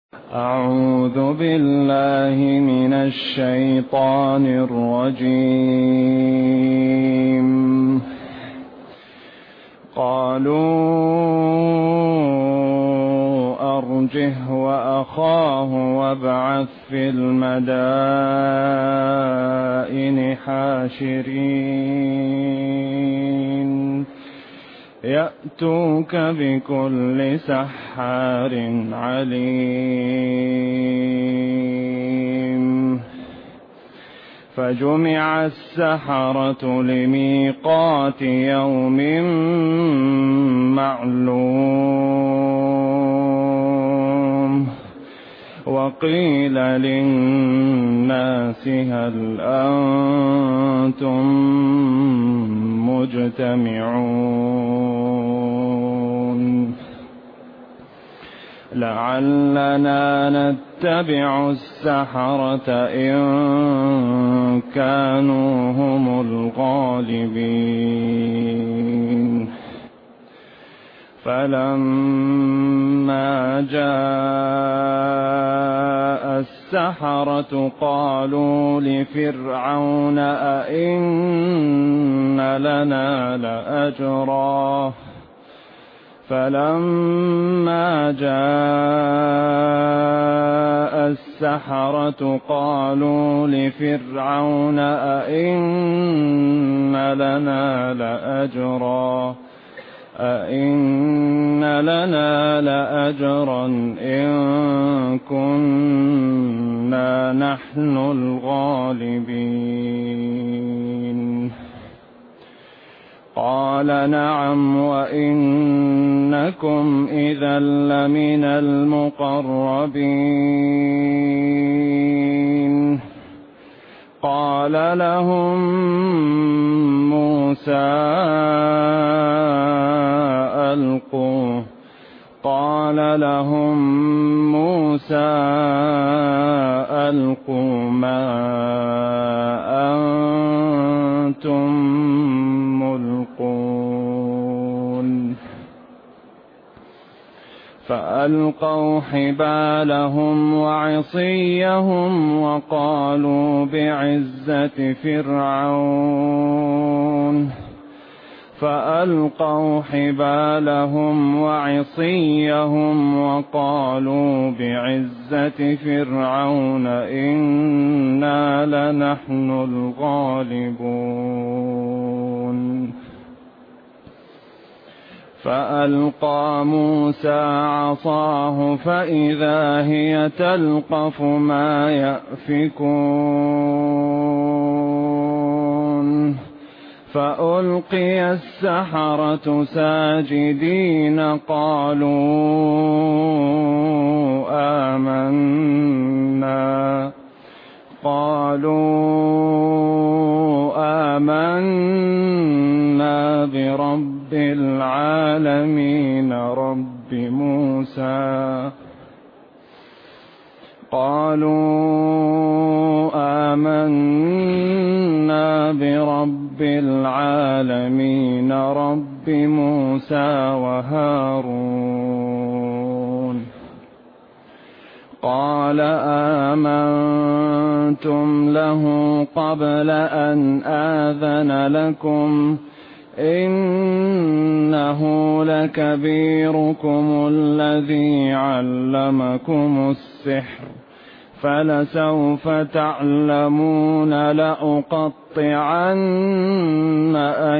أعوذ بالله من الشيطان الرجيم. قالوا أرجه وأخاه وابعث في المدائن حاشرين يأتوك بكل سحار عليم. فجمع السحرة لميقات يوم معلوم. وقيل للناس هل أنتم مجتمعون لعلنا نتبع السحرة إن كانوا هم الغالبين. فلما جاء السحرة قالوا لفرعون أئن لنا لأجرا. فلما جاء السحرة قالوا لفرعون أئن لنا لأجرا إن كنا نحن الغالبين. قال نعم وإنكم إذا لمن المقربين. قال لهم موسى ألقوا ما أنتم ملقون. فألقوا حبالهم وعصيهم وقالوا بعزة فرعون إنا لنحن الغالبون. فألقى موسى عصاه فإذا هي تلقف ما يأفكون. فألقي السحرة ساجدين قالوا آمنا برب العالمين رب موسى وهارون. قال آمنتم له قبل أن آذن لكم إنه لكبيركم الذي علمكم السحر فلسوف تعلمون لأقطعن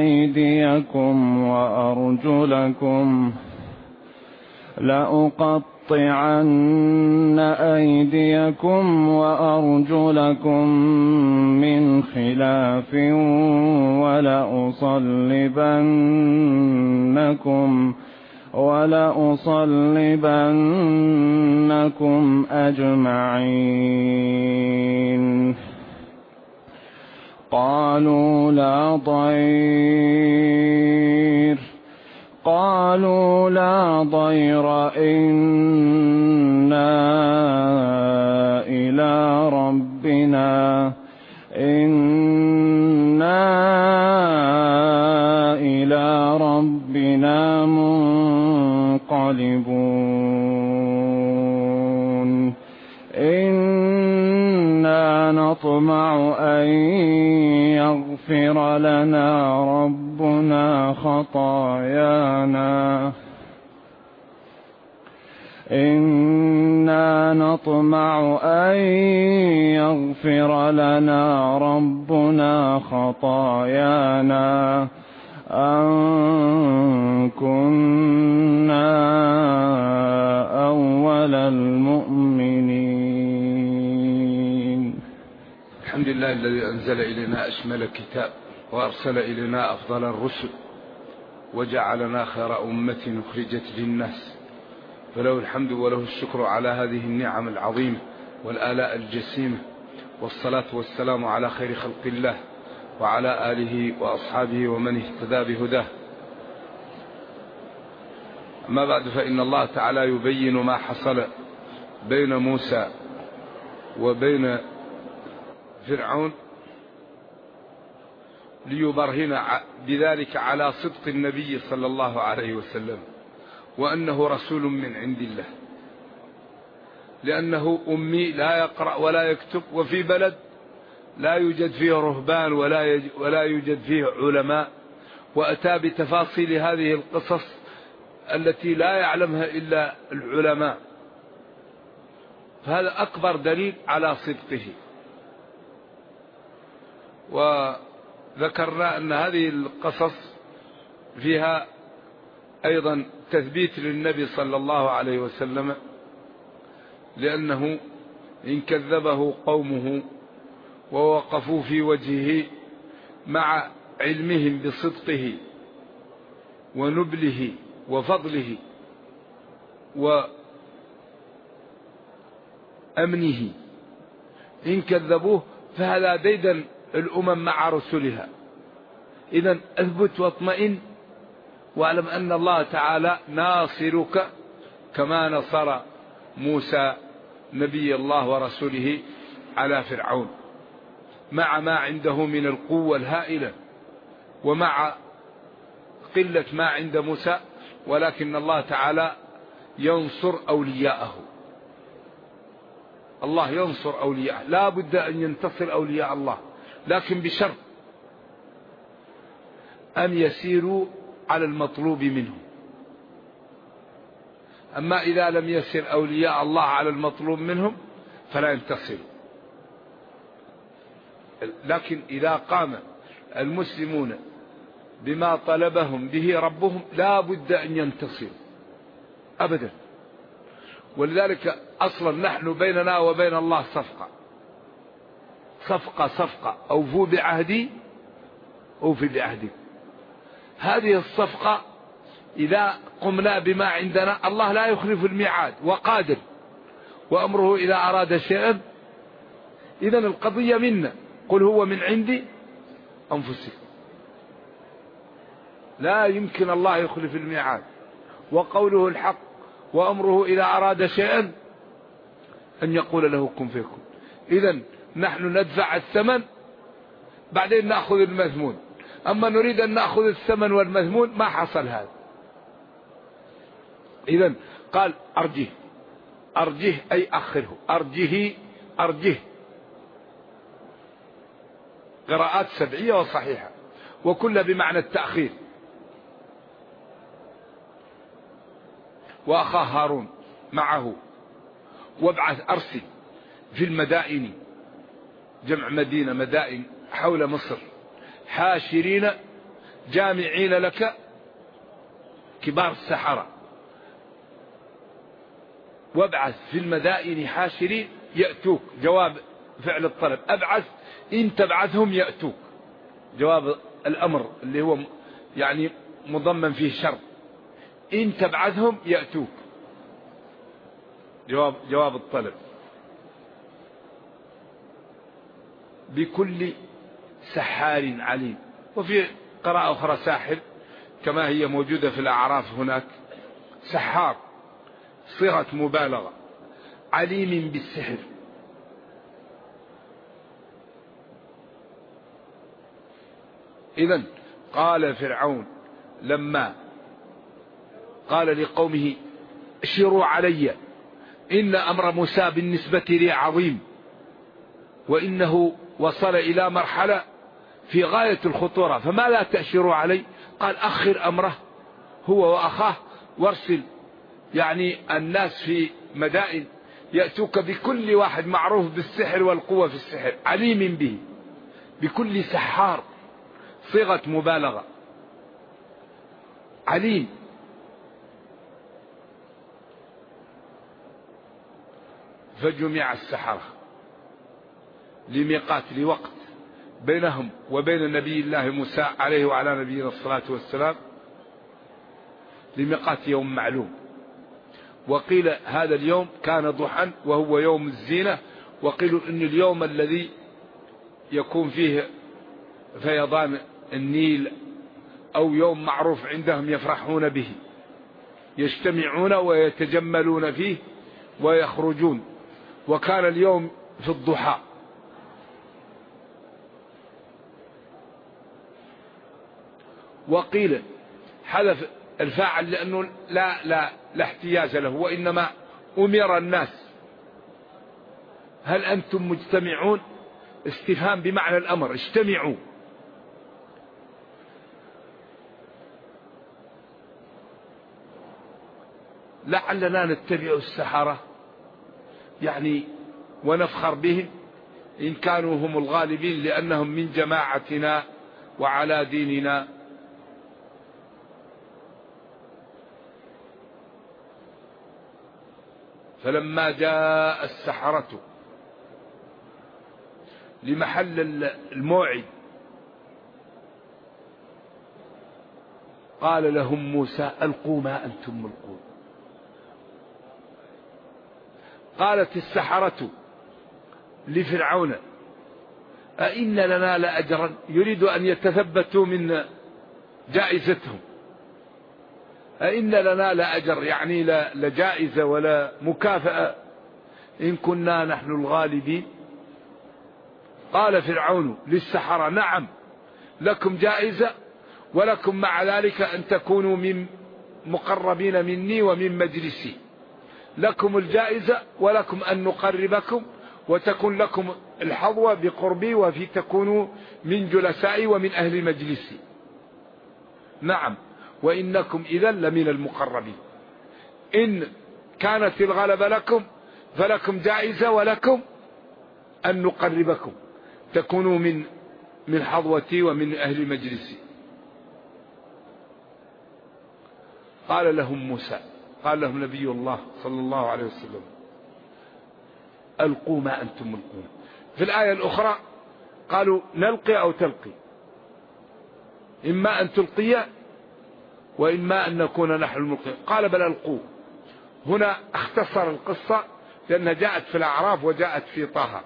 أيديكم وأرجلكم من خلاف ولأصلبنكم أجمعين. قالوا لا ضير إنا إلى ربنا منقلبون. إنا نطمع أن يغفر لنا ربنا خطايانا إنا نطمع أن يغفر لنا ربنا خطايانا أن كنا أول المؤمنين. الحمد لله الذي أنزل إلينا أشمل كتاب وأرسل إلينا أفضل الرسل وجعلنا خير أمة أخرجت للناس، فله الحمد وله الشكر على هذه النعم العظيمة والآلاء الجسيمة، والصلاة والسلام على خير خلق الله وعلى آله وأصحابه ومن اهتدى بهداه. أما بعد، فإن الله تعالى يبين ما حصل بين موسى وبين فرعون ليبرهن بذلك على صدق النبي صلى الله عليه وسلم، وأنه رسول من عند الله، لأنه أمي لا يقرأ ولا يكتب، وفي بلد لا يوجد فيه رهبان ولا يوجد فيه علماء، وأتى بتفاصيل هذه القصص التي لا يعلمها إلا العلماء، فهذا أكبر دليل على صدقه. وذكرنا أن هذه القصص فيها أيضا تثبيت للنبي صلى الله عليه وسلم، لأنه إن كذبه قومه ووقفوا في وجهه مع علمهم بصدقه ونبله وفضله وأمنه، إن كذبوه فهذا ديدا الأمم مع رسلها. إذن أثبت واطمئن واعلم أن الله تعالى ناصرك كما نصر موسى نبي الله ورسوله على فرعون، مع ما عنده من القوة الهائلة ومع قلة ما عند موسى، ولكن الله تعالى ينصر أولياءه. الله ينصر أولياءه، لا بد أن ينتصر أولياء الله، لكن بشرط أن يسيروا على المطلوب منهم. أما إذا لم يسر أولياء الله على المطلوب منهم فلا ينتصروا. لكن إذا قام المسلمون بما طلبهم به ربهم لا بد أن ينتصروا أبدا. ولذلك أصلا نحن بيننا وبين الله صفقة أوفوا بعهدي أوفي بعهدي. هذه الصفقة إذا قمنا بما عندنا، الله لا يخلف الميعاد وقادر، وأمره إذا أراد شيئا. إذن القضية منا، قل هو من عندي أنفسكم، لا يمكن الله يخلف الميعاد، وقوله الحق، وأمره إذا أراد شيئا أن يقول له كن فيكون. إذن نحن ندفع الثمن بعدين نأخذ المذمون، أما نريد أن نأخذ الثمن والمذمون ما حصل هذا. إذن قال أرجه أي أخره، أرجه. قراءات سبعية وصحيحة وكل بمعنى التأخير. وأخاه هارون معه، وابعث أرسل في المدائن، جمع مدينة، مدائن حول مصر، حاشرين جامعين لك كبار السحرة. وابعث في المدائن حاشرين يأتوك، جواب فعل الطلب. أبعث إن تبعثهم يأتوك، جواب الأمر اللي هو يعني مضمن فيه شرط، إن تبعثهم يأتوك، جواب الطلب. بكل سحار عليم. وفي قراءة أخرى ساحر كما هي موجودة في الأعراف هناك. سحار صيغة مبالغة، عليم بالسحر. إذن قال فرعون لما قال لقومه اشروا علي إن أمر موسى بالنسبة لي عظيم، وإنه وصل إلى مرحلة في غاية الخطورة، فما لا تأشروا علي؟ قال أخر أمره هو وأخاه، وارسل يعني الناس في مدائن يأتوك بكل واحد معروف بالسحر والقوة في السحر، عليم به، بكل سحار، صيغة مبالغة، عليم. فجمع السحرة لميقات، لوقت بينهم وبين نبي الله موسى عليه وعلى نبينا الصلاة والسلام، لميقات يوم معلوم. وقيل هذا اليوم كان ضحى وهو يوم الزينة، وقيل إن اليوم الذي يكون فيه فيضان النيل أو يوم معروف عندهم يفرحون به، يجتمعون ويتجملون فيه ويخرجون، وكان اليوم في الضحى. وقيل حذف الفاعل لأنه لا احتياج له، وإنما أمر الناس هل أنتم مجتمعون؟ استفهام بمعنى الأمر، اجتمعوا. لعلنا نتبع السحرة يعني ونفخر بهم إن كانوا هم الغالبين، لأنهم من جماعتنا وعلى ديننا. فلما جاء السحرة لمحل الموعد قال لهم موسى ألقوا ما أنتم ملقون. قالت السحرة لفرعون أئن لنا لأجرا، يريد أن يتثبتوا من جائزتهم، أئن لنا لأجر يعني لجائزة ولا مكافأة إن كنا نحن الغالبين. قال فرعون للسحرة نعم لكم جائزة، ولكم مع ذلك أن تكونوا من مقربين مني ومن مجلسي، لكم الجائزة ولكم أن نقربكم وتكون لكم الحظوة بقربي وفي تكونوا من جلسائي ومن أهل مجلسي. نعم وإنكم إذا لمن المقربين، إن كانت الغلبة لكم فلكم جائزة ولكم أن نقربكم تكونوا من حظوتي ومن أهل مجلسي. قال لهم موسى، قال لهم نبي الله صلى الله عليه وسلم ألقوا ما أنتم ملقون. في الآية الأخرى قالوا نلقي أو تلقي، إما أن تلقي وإما أن نكون نحن الملقين. قال بل ألقوا. هنا اختصر القصة لأنها جاءت في الأعراف وجاءت في طه،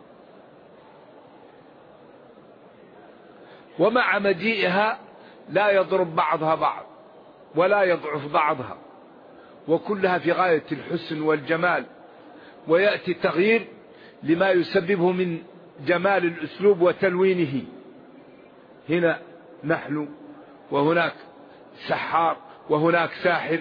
ومع مجيئها لا يضرب بعضها بعض ولا يضعف بعضها، وكلها في غاية الحسن والجمال، ويأتي تغيير لما يسببه من جمال الأسلوب وتلوينه. هنا نحن وهناك سحار وهناك ساحر،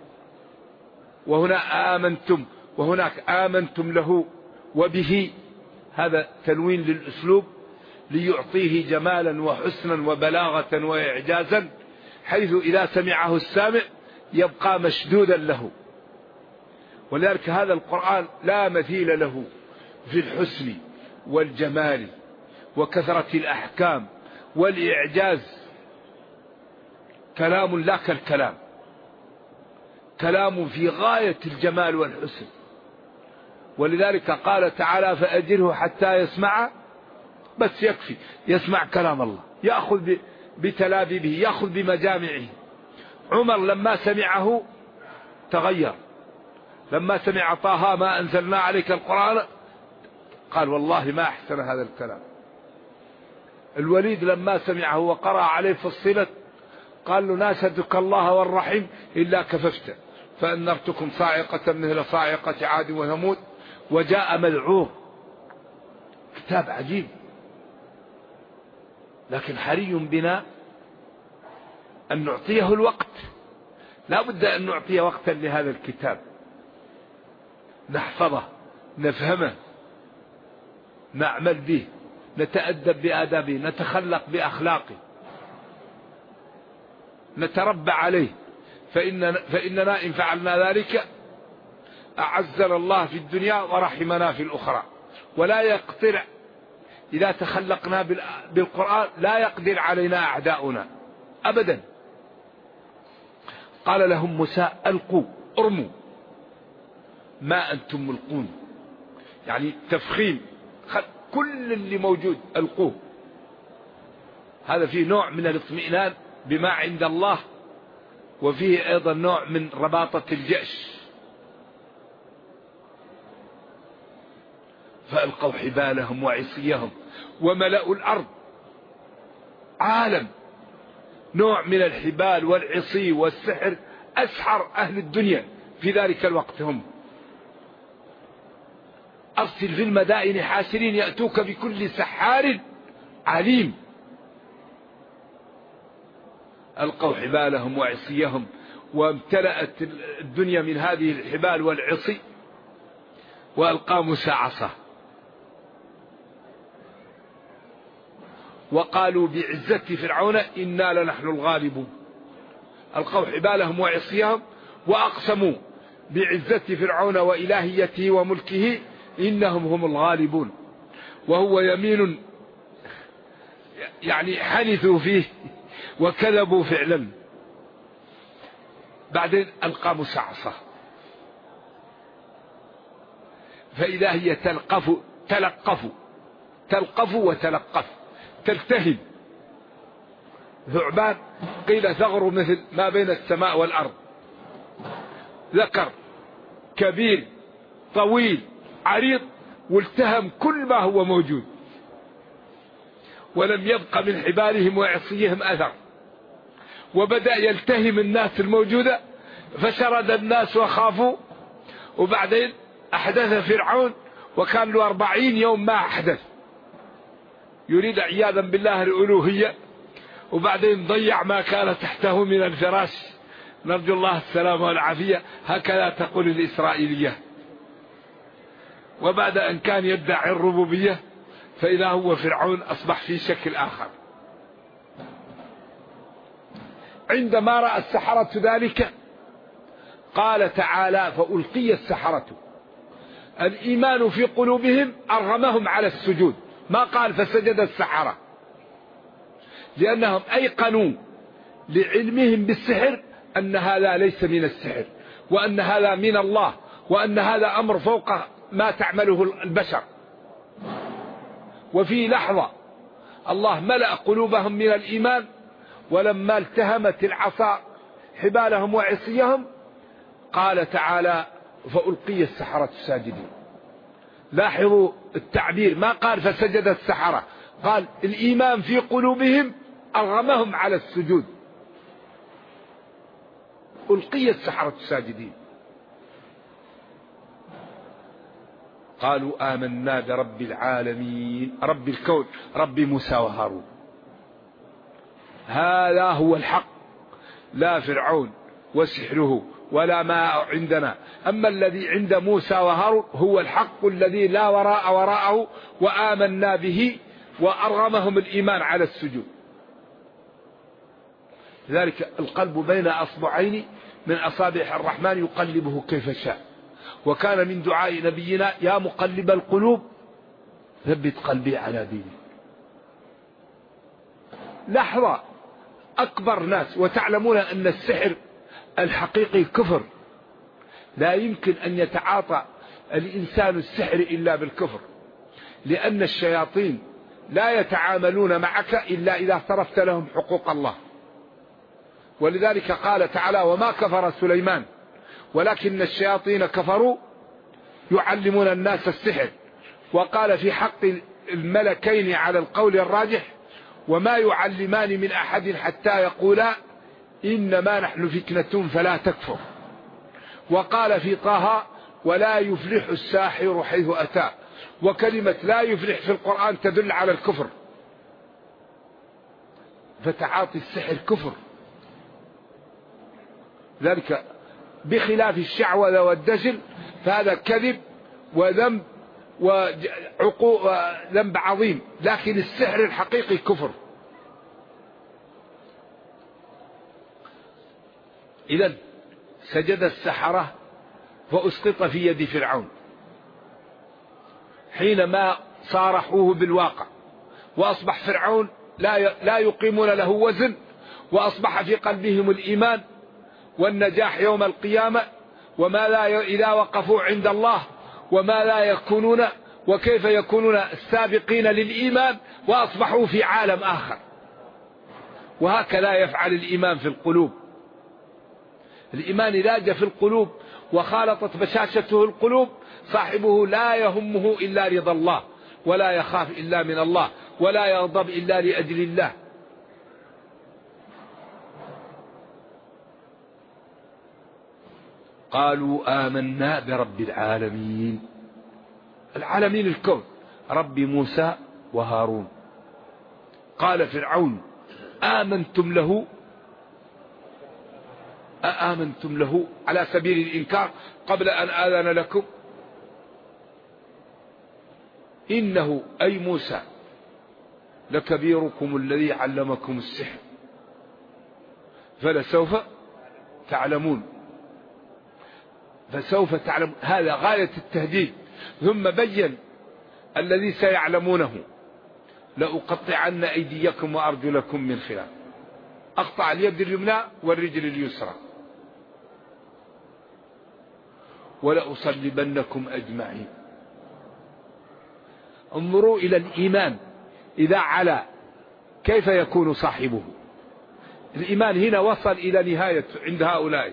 وهنا آمنتم وهناك آمنتم له وبه، هذا تلوين للأسلوب ليعطيه جمالا وحسنا وبلاغة وإعجازا، حيث إذا سمعه السامع يبقى مشدودا له. ولذلك هذا القرآن لا مثيل له في الحسن والجمال وكثرة الأحكام والإعجاز. كلام لا كالكلام، كلام في غاية الجمال والحسن. ولذلك قال تعالى فأجره حتى يسمع، بس يكفي يسمع كلام الله، يأخذ بتلابيبه، يأخذ بمجامعه. عمر لما سمعه تغير، لما سمع طه ما أنزلنا عليك القرآن قال والله ما أحسن هذا الكلام. الوليد لما سمعه وقرأ عليه فصلت قال له ناشدك الله والرحيم إلا كففت فأنرتكم صاعقة مثل صاعقة عاد وثمود وجاء مذعور. كتاب عجيب، لكن حري بنا أن نعطيه الوقت، لا بد أن نعطي وقتا لهذا الكتاب. نحفظه، نفهمه، نعمل به، نتأدب بآدابه، نتخلق بأخلاقه، نتربى عليه. فإننا إن فعلنا ذلك أعزنا الله في الدنيا ورحمنا في الأخرى. ولا يقدر إذا تخلقنا بالقرآن لا يقدر علينا أعداؤنا أبدا. قال لهم موسى ألقوا، ارموا ما أنتم ملقون، يعني تفخيم، كل اللي موجود ألقوه. هذا فيه نوع من الاطمئنان بما عند الله، وفيه أيضا نوع من رباطة الجأش. فألقوا حبالهم وعصيهم وملأوا الأرض. عالم نوع من الحبال والعصي والسحر أسحر أهل الدنيا في ذلك الوقت هم. أرسل في المدائن حاشرين يأتوك بكل سحار عليم. ألقوا حبالهم وعصيهم وامتلأت الدنيا من هذه الحبال والعصي. وألقى موسى عصاه وقالوا بعزة فرعون إنا لنحن الغالبون. ألقوا حبالهم وعصيهم وأقسموا بعزة فرعون وإلهيته وملكه إنهم هم الغالبون. وهو يمين يعني حنثوا فيه وكذبوا فعلا. بعدين ألقى موسى عصاه فإذا هي تلقف وتلقف، تلتهب. ثعبان قيل ثغر مثل ما بين السماء والأرض، ذكر كبير طويل عريض، والتهم كل ما هو موجود، ولم يبق من حبالهم وعصيهم أثر. وبدأ يلتهم الناس الموجودة، فشرد الناس وخافوا. وبعدين أحدث فرعون، وكان له 40 يوم ما أحدث، يريد عياذا بالله الألوهية. وبعدين ضيع ما كان تحته من الفراش، نرجو الله السلامة والعافية، هكذا تقول الإسرائيلية. وبعد أن كان يدعي الربوبية فإذا هو فرعون أصبح في شكل آخر. عندما رأى السحرة ذلك قال تعالى فألقي السحرة. الإيمان في قلوبهم أرغمهم على السجود، ما قال فسجد السحرة، لأنهم أيقنوا لعلمهم بالسحر أن هذا ليس من السحر، وأن هذا من الله، وأن هذا أمر فوق ما تعمله البشر. وفي لحظة الله ملأ قلوبهم من الإيمان، ولما التهمت العصا حبالهم وعصيهم قال تعالى فألقي السحرة ساجدين. لاحظوا التعبير، ما قال فسجد السحرة، قال الإيمان في قلوبهم أرغمهم على السجود. ألقي السحرة ساجدين. قالوا آمنا برب العالمين، رب الكون، رب موسى وهارون. هذا هو الحق، لا فرعون وسحره ولا ما عندنا. أما الذي عند موسى وهارون هو الحق الذي لا وراء وراءه، وآمنا به وأرغمهم الإيمان على السجود. لذلك القلب بين أصبعين من أصابع الرحمن يقلبه كيف شاء. وكان من دعاء نبينا يا مقلب القلوب ثبت قلبي على دينك. لحظة أكبر ناس، وتعلمون أن السحر الحقيقي كفر، لا يمكن أن يتعاطى الإنسان السحر إلا بالكفر، لأن الشياطين لا يتعاملون معك إلا إذا صرفت لهم حقوق الله. ولذلك قال تعالى وما كفر سليمان ولكن الشياطين كفروا يعلمون الناس السحر. وقال في حق الملكين على القول الراجح وما يعلمان من أحد حتى يقولا إنما نحن فتنة فلا تكفر. وقال في طه ولا يفلح الساحر حيث أتى. وكلمة لا يفلح في القرآن تدل على الكفر، فتعاطي السحر كفر. ذلك بخلاف الشعوذة والدجل فهذا كذب وذنب وذنب عظيم، لكن السحر الحقيقي كفر. إذن سجد السحرة فأسقط في يد فرعون حينما صارحوه بالواقع، وأصبح فرعون لا يقيمون له وزن، وأصبح في قلبهم الإيمان والنجاح يوم القيامة، وما لا إذا وقفوا عند الله وما لا يكونون، وكيف يكونون السابقين للإيمان وأصبحوا في عالم آخر. وهكذا يفعل الإيمان في القلوب. الإيمان إذا جاء في القلوب وخالطت بشاشته القلوب، صاحبه لا يهمه إلا رضا الله، ولا يخاف إلا من الله، ولا يغضب إلا لأجل الله. قالوا آمنا برب العالمين. العالمين الكون، رب موسى وهارون. قال فرعون آمنتم له، أآمنتم له على سبيل الإنكار قبل أن آذن لكم. إنه أي موسى لكبيركم الذي علمكم السحر فلسوف تعلمون. فسوف تعلم، هذا غاية التهديد. ثم بين الذي سيعلمونه: لأقطعن أيديكم وأرجلكم من خلاف. أقطع اليد اليمنى والرجل اليسرى، ولأصلبنكم أجمعين. انظروا إلى الإيمان إذا علا كيف يكون صاحبه. الإيمان هنا وصل إلى نهاية عند هؤلاء،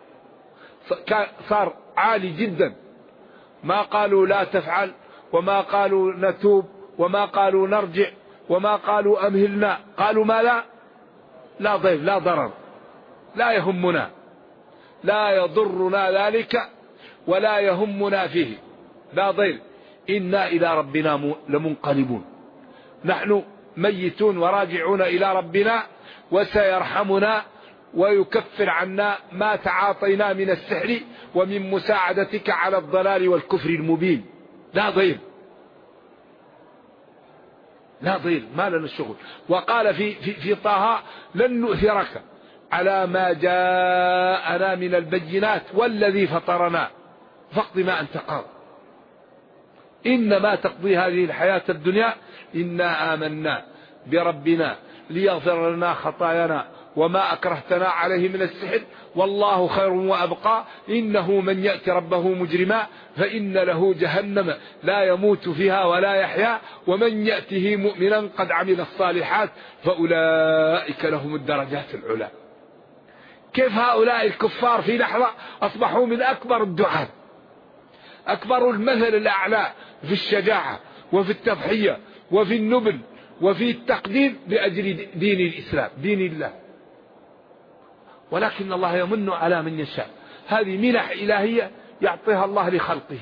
صار عالي جدا. ما قالوا لا تفعل، وما قالوا نتوب، وما قالوا نرجع، وما قالوا أمهلنا. قالوا ما لا ضيف، لا ضرر، لا يهمنا، لا يضرنا ذلك ولا يهمنا فيه، لا ضير. إنا إلى ربنا لمنقلبون. نحن ميتون وراجعون إلى ربنا، وسيرحمنا ويكفر عنا ما تعاطينا من السحر ومن مساعدتك على الضلال والكفر المبين. لا ضير، لا ضير، ما لنا الشغل. وقال في طه: لن نؤثرك على ما جاءنا من البينات والذي فطرنا فاقض ما أنت قاض إنما تقضي هذه الحياة الدنيا إنا آمنا بربنا ليغفر لنا خطايانا وما أكرهتنا عليه من السحر والله خير وأبقى إنه من يأتي ربه مجرما فإن له جهنم لا يموت فيها ولا يحيا ومن يأته مؤمنا قد عمل الصالحات فأولئك لهم الدرجات العلى. كيف هؤلاء الكفار في لحظة أصبحوا من أكبر الدعاة، أكبر المثل الأعلى في الشجاعة وفي التضحية وفي النبل وفي التقديم لأجل دين الإسلام، دين الله. ولكن الله يمن على من يشاء، هذه منح إلهية يعطيها الله لخلقه.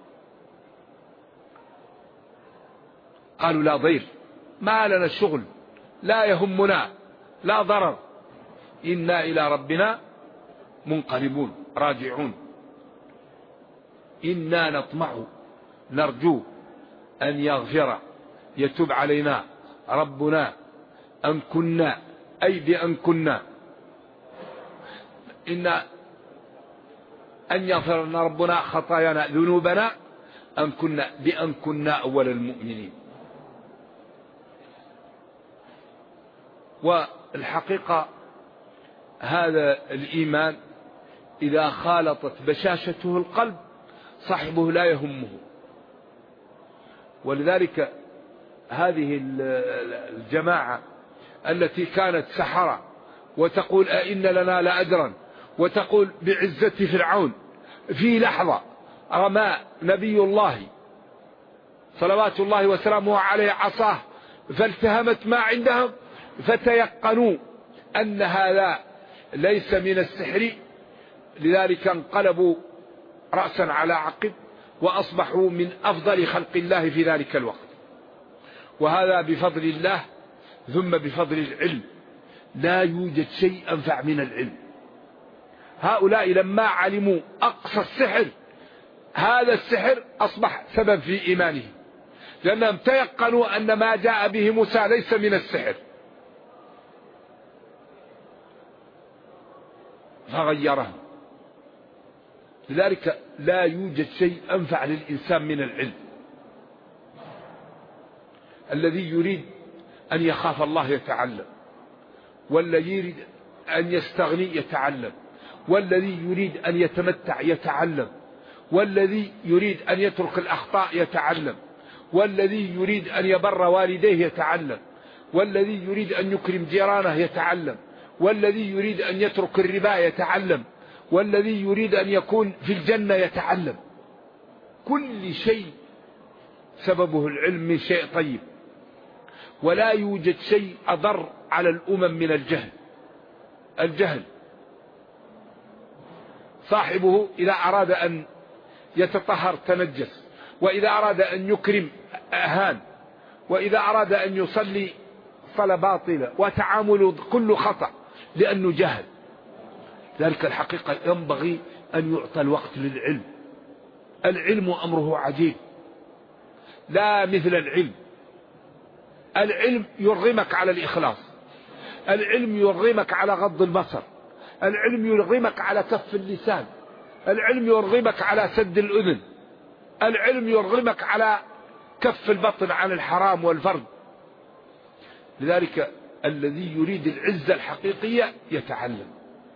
قالوا لا ضير، ما لنا الشغل، لا يهمنا، لا ضرر، إنا إلى ربنا منقلبون راجعون. إنا نطمع نرجو أن يغفر يتوب علينا ربنا أن كنا، أي بأن كنا، إن أن يغفر لنا ربنا خطايانا ذنوبنا أن كنا، بأن كنا أول المؤمنين. والحقيقة هذا الإيمان إذا خالطت بشاشته القلب صاحبه لا يهمه. ولذلك هذه الجماعة التي كانت سحرة وتقول أئن لنا لأجرا، وتقول بعزة فرعون، في لحظة رمى نبي الله صلوات الله وسلامه عليه عصاه فالتهمت ما عندهم، فتيقنوا أن هذا ليس من السحر، لذلك انقلبوا رأسا على عقب وأصبحوا من أفضل خلق الله في ذلك الوقت. وهذا بفضل الله ثم بفضل العلم، لا يوجد شيء أنفع من العلم. هؤلاء لما علموا أقصى السحر هذا السحر أصبح سبب في إيمانه، لأنهم تيقنوا أن ما جاء به موسى ليس من السحر، فغيره. لذلك لا يوجد شيء أنفع للإنسان من العلم. الذي يريد أن يخاف الله يتعلم، والذي يريد أن يستغني يتعلم، والذي يريد أن يتمتع يتعلم، والذي يريد أن يترك الأخطاء يتعلم، والذي يريد أن يبر والديه يتعلم، والذي يريد أن يكرم جيرانه يتعلم، والذي يريد أن يترك الربا يتعلم، والذي يريد أن يكون في الجنة يتعلم. كل شيء سببه العلم من شيء طيب. ولا يوجد شيء أضر على الأمم من الجهل. الجهل صاحبه إذا أراد أن يتطهر تنجس، وإذا أراد أن يكرم أهان، وإذا أراد أن يصلي صلاة باطلة، وتعامله كل خطأ لأنه جهل. ذلك الحقيقة ينبغي أن يعطى الوقت للعلم. العلم أمره عجيب، لا مثل العلم. العلم يرغمك على الإخلاص، العلم يرغمك على غض البصر، العلم يرغمك على كف اللسان، العلم يرغمك على سد الأذن، العلم يرغمك على كف البطن عن الحرام والفرد. لذلك الذي يريد العزة الحقيقية يتعلم،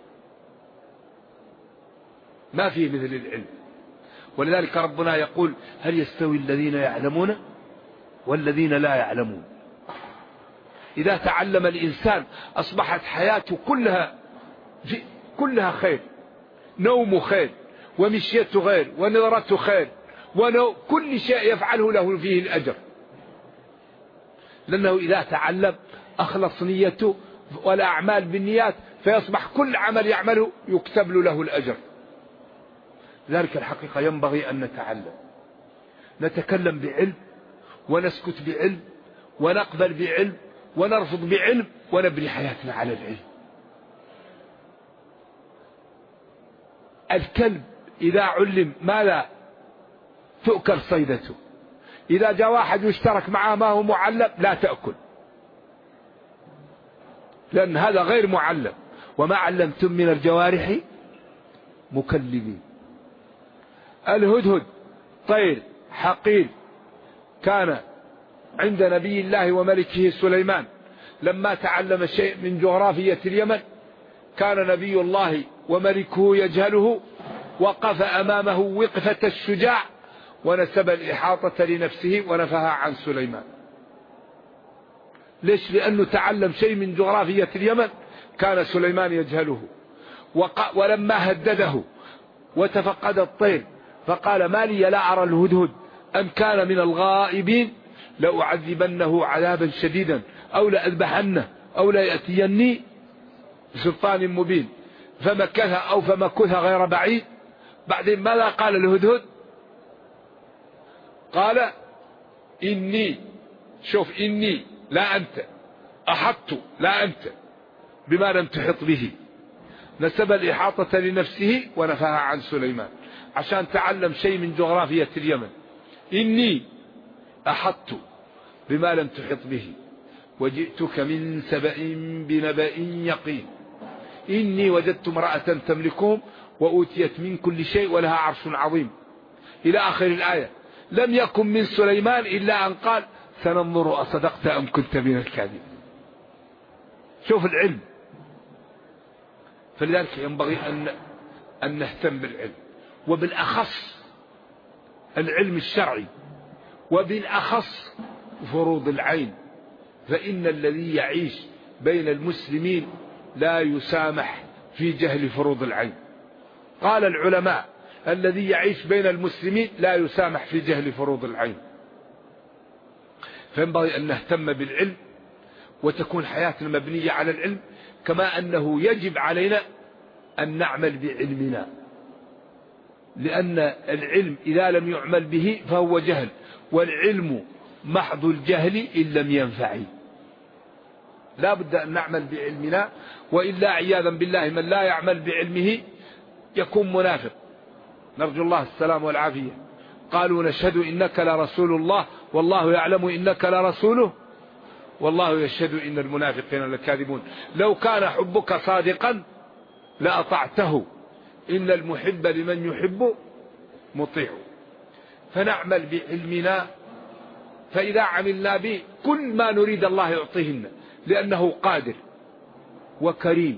ما فيه مثل العلم. ولذلك ربنا يقول: هل يستوي الذين يعلمون والذين لا يعلمون؟ إذا تعلم الإنسان أصبحت حياته كلها خير، نومه خير، ومشيته خير، ونظرته خير، كل شيء يفعله له فيه الأجر، لأنه إذا تعلم أخلص نيته والأعمال بالنيات، فيصبح كل عمل يعمله يكتب له الأجر. لذلك الحقيقة ينبغي أن نتعلم، نتكلم بعلم، ونسكت بعلم، ونقبل بعلم، ونرفض بعلم، ونبني حياتنا على العلم. الكلب إذا علم ماذا تؤكل صيدته، إذا جاء واحد يشترك معه ما هو معلم لا تأكل، لأن هذا غير معلم. وما علمتم من الجوارح مكلبين. الهدهد طير حقير كان عند نبي الله وملكه سليمان، لما تعلم شيء من جغرافية اليمن كان نبي الله وملكه يجهله، وقف أمامه وقفة الشجاع، ونسب الإحاطة لنفسه ونفها عن سليمان. ليش؟ لأنه تعلم شيء من جغرافية اليمن كان سليمان يجهله. ولما هدده وتفقد الطير فقال: ما لي لا أرى الهدهد أم كان من الغائبين لأعذبنه عذابا شديدا أو لأذبحنه أو ليأتيني بسلطان مبين. فمكث غير بعيد. بعدين ماذا قال الهدهد؟ قال: إني، شوف، إني لا أنت، أحطت لا أنت بما لم تحط به. نسب الإحاطة لنفسه ونفاها عن سليمان عشان تعلم شيء من جغرافية اليمن. إني أحطت بما لم تحط به وجئتك من سبأ بنبأ يقين إني وجدت امرأة تملكهم وأوتيت من كل شيء ولها عرش عظيم إلى آخر الآية. لم يكن من سليمان إلا أن قال: سننظر أصدقت أم كنت من الكاذبين. شوف العلم. فلذلك ينبغي أن نهتم بالعلم، وبالأخص العلم الشرعي، وبالأخص فروض العين. فإن الذي يعيش بين المسلمين لا يسامح في جهل فروض العين. قال العلماء: الذي يعيش بين المسلمين لا يسامح في جهل فروض العين. فينبغي أن نهتم بالعلم، وتكون حياتنا مبنية على العلم، كما أنه يجب علينا أن نعمل بعلمنا، لأن العلم إذا لم يعمل به فهو جهل، والعلم محض الجهل إن لم ينفع. لا بد أن نعمل بعلمنا، وإلا عياذا بالله من لا يعمل بعلمه يكون منافق، نرجو الله السلام والعافية. قالوا نشهد إنك لرسول الله والله يعلم إنك لرسوله والله يشهد إن المنافقين لكاذبون. لو كان حبك صادقا لأطعته، إن المحب لمن يحب مطيع. فنعمل بعلمنا، فإذا عملنا به كل ما نريد الله يعطيهن، لأنه قادر وكريم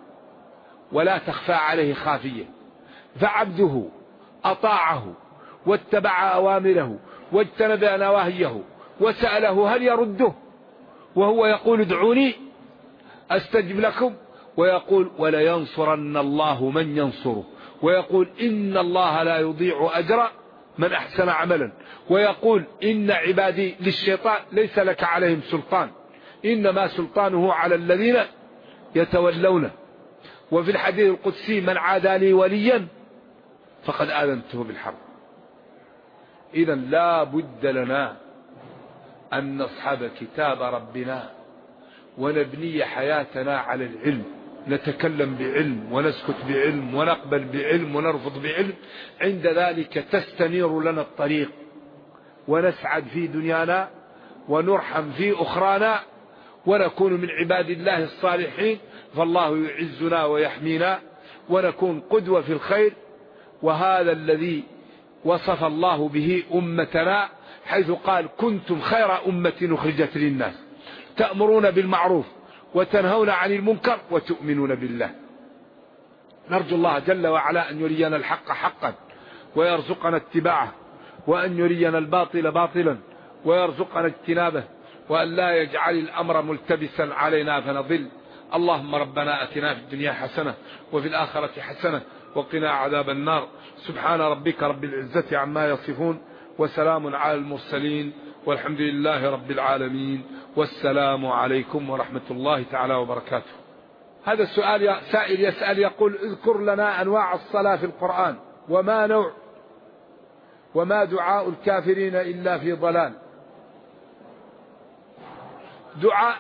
ولا تخفى عليه خافية. فعبده أطاعه واتبع أوامره واجتنب نواهيه وسأله هل يرده، وهو يقول ادعوني أستجب لكم، ويقول ولينصرن الله من ينصره، ويقول إن الله لا يضيع أجر من أحسن عملا، ويقول إن عبادي للشيطان ليس لك عليهم سلطان إنما سلطانه على الذين يتولونه. وفي الحديث القدسي من عادى لي وليا فقد آذنته بالحرب. إذا لا بد لنا أن نصحب كتاب ربنا ونبني حياتنا على العلم، نتكلم بعلم ونسكت بعلم ونقبل بعلم ونرفض بعلم. عند ذلك تستنير لنا الطريق ونسعد في دنيانا ونرحم في أخرانا ونكون من عباد الله الصالحين، فالله يعزنا ويحمينا ونكون قدوة في الخير. وهذا الذي وصف الله به أمتنا حيث قال كنتم خير أمة أخرجت للناس تأمرون بالمعروف وتنهون عن المنكر وتؤمنون بالله. نرجو الله جل وعلا أن يرينا الحق حقا ويرزقنا اتباعه، وأن يرينا الباطل باطلا ويرزقنا اجتنابه، وأن لا يجعل الأمر ملتبسا علينا فنضل. اللهم ربنا أتنا في الدنيا حسنة وفي الآخرة حسنة وقنا عذاب النار. سبحان ربك رب العزة عما يصفون وسلام على المرسلين والحمد لله رب العالمين، والسلام عليكم ورحمة الله تعالى وبركاته. هذا السؤال سائل يسأل يقول اذكر لنا أنواع الصلاة في القرآن وما نوع وما دعاء الكافرين إلا في ضلال. دعاء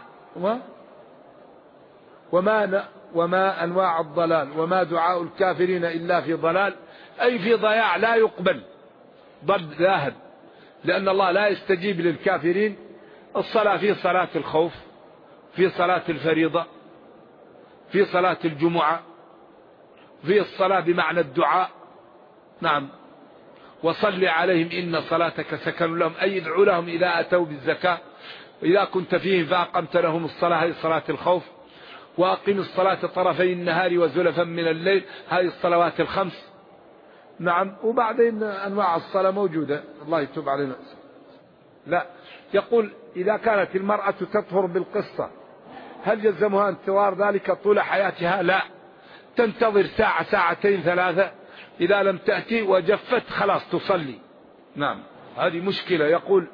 وما أنواع الضلال وما دعاء الكافرين إلا في ضلال، أي في ضياع لا يقبل، ضد ذاهب، لأن الله لا يستجيب للكافرين. الصلاة في صلاة الخوف، في صلاة الفريضة، في صلاة الجمعة، في الصلاة بمعنى الدعاء. نعم. وصل عليهم إن صلاتك سكن لهم، أي ادعوا لهم إذا أتوا بالزكاة، إذا كنت فيهم فأقمت لهم الصلاة، هذه صلاة الخوف. وأقم الصلاة طرفي النهار وزلفا من الليل، هذه الصلوات الخمس. نعم. وبعدين أنواع الصلاة موجودة، الله يتوب علينا. لا، يقول إذا كانت المرأة تطهر بالقصة هل يلزمها انتظار ذلك طول حياتها؟ لا، تنتظر ساعة ساعتين ثلاثة، إذا لم تأتي وجفت خلاص تصلي. نعم. هذه مشكلة.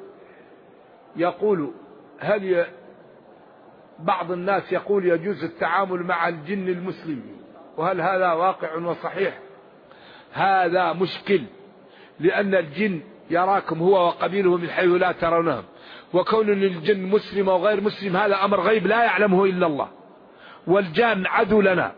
يقول هل بعض الناس يقول يجوز التعامل مع الجن المسلم، وهل هذا واقع وصحيح؟ هذا مشكل، لأن الجن يراكم هو وقبيله من حيث لا ترونهم، وكون الجن مسلم أو غير مسلم هذا أمر غيب لا يعلمه إلا الله، والجان عدو لنا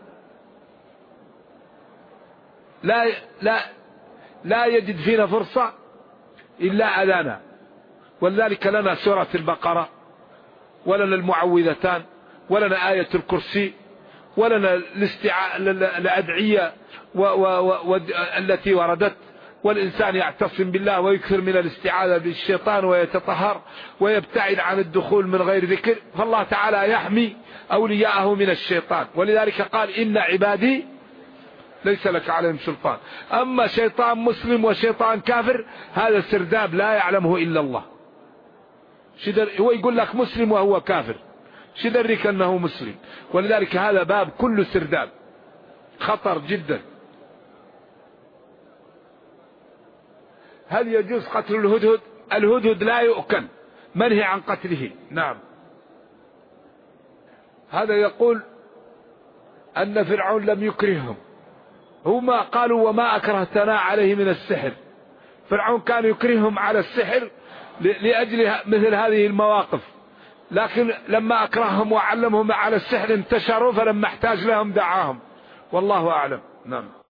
لا يجد فينا فرصة إلا أذانا. ولذلك لنا سورة البقرة، ولنا المعوذتان، ولنا آية الكرسي، ولنا الأدعية التي وردت. والإنسان يعتصم بالله ويكثر من الاستعاذة بالشيطان ويتطهر ويبتعد عن الدخول من غير ذكر، فالله تعالى يحمي أولياءه من الشيطان. ولذلك قال إن عبادي ليس لك عليهم سلطان. أما شيطان مسلم وشيطان كافر هذا سرداب لا يعلمه إلا الله. هو يقول لك مسلم وهو كافر، شدرك أنه مسلم. ولذلك هذا باب كله سرداب، خطر جدا. هل يجوز قتل الهدهد؟ الهدهد لا يؤكل، منهي عن قتله. نعم. هذا يقول أن فرعون لم يكرههم، هما قالوا وما أكرهتنا عليه من السحر. فرعون كان يكرههم على السحر لأجل مثل هذه المواقف، لكن لما أكرههم وعلمهم على السحر انتشروا، فلما احتاج لهم دعاهم. والله أعلم. نعم.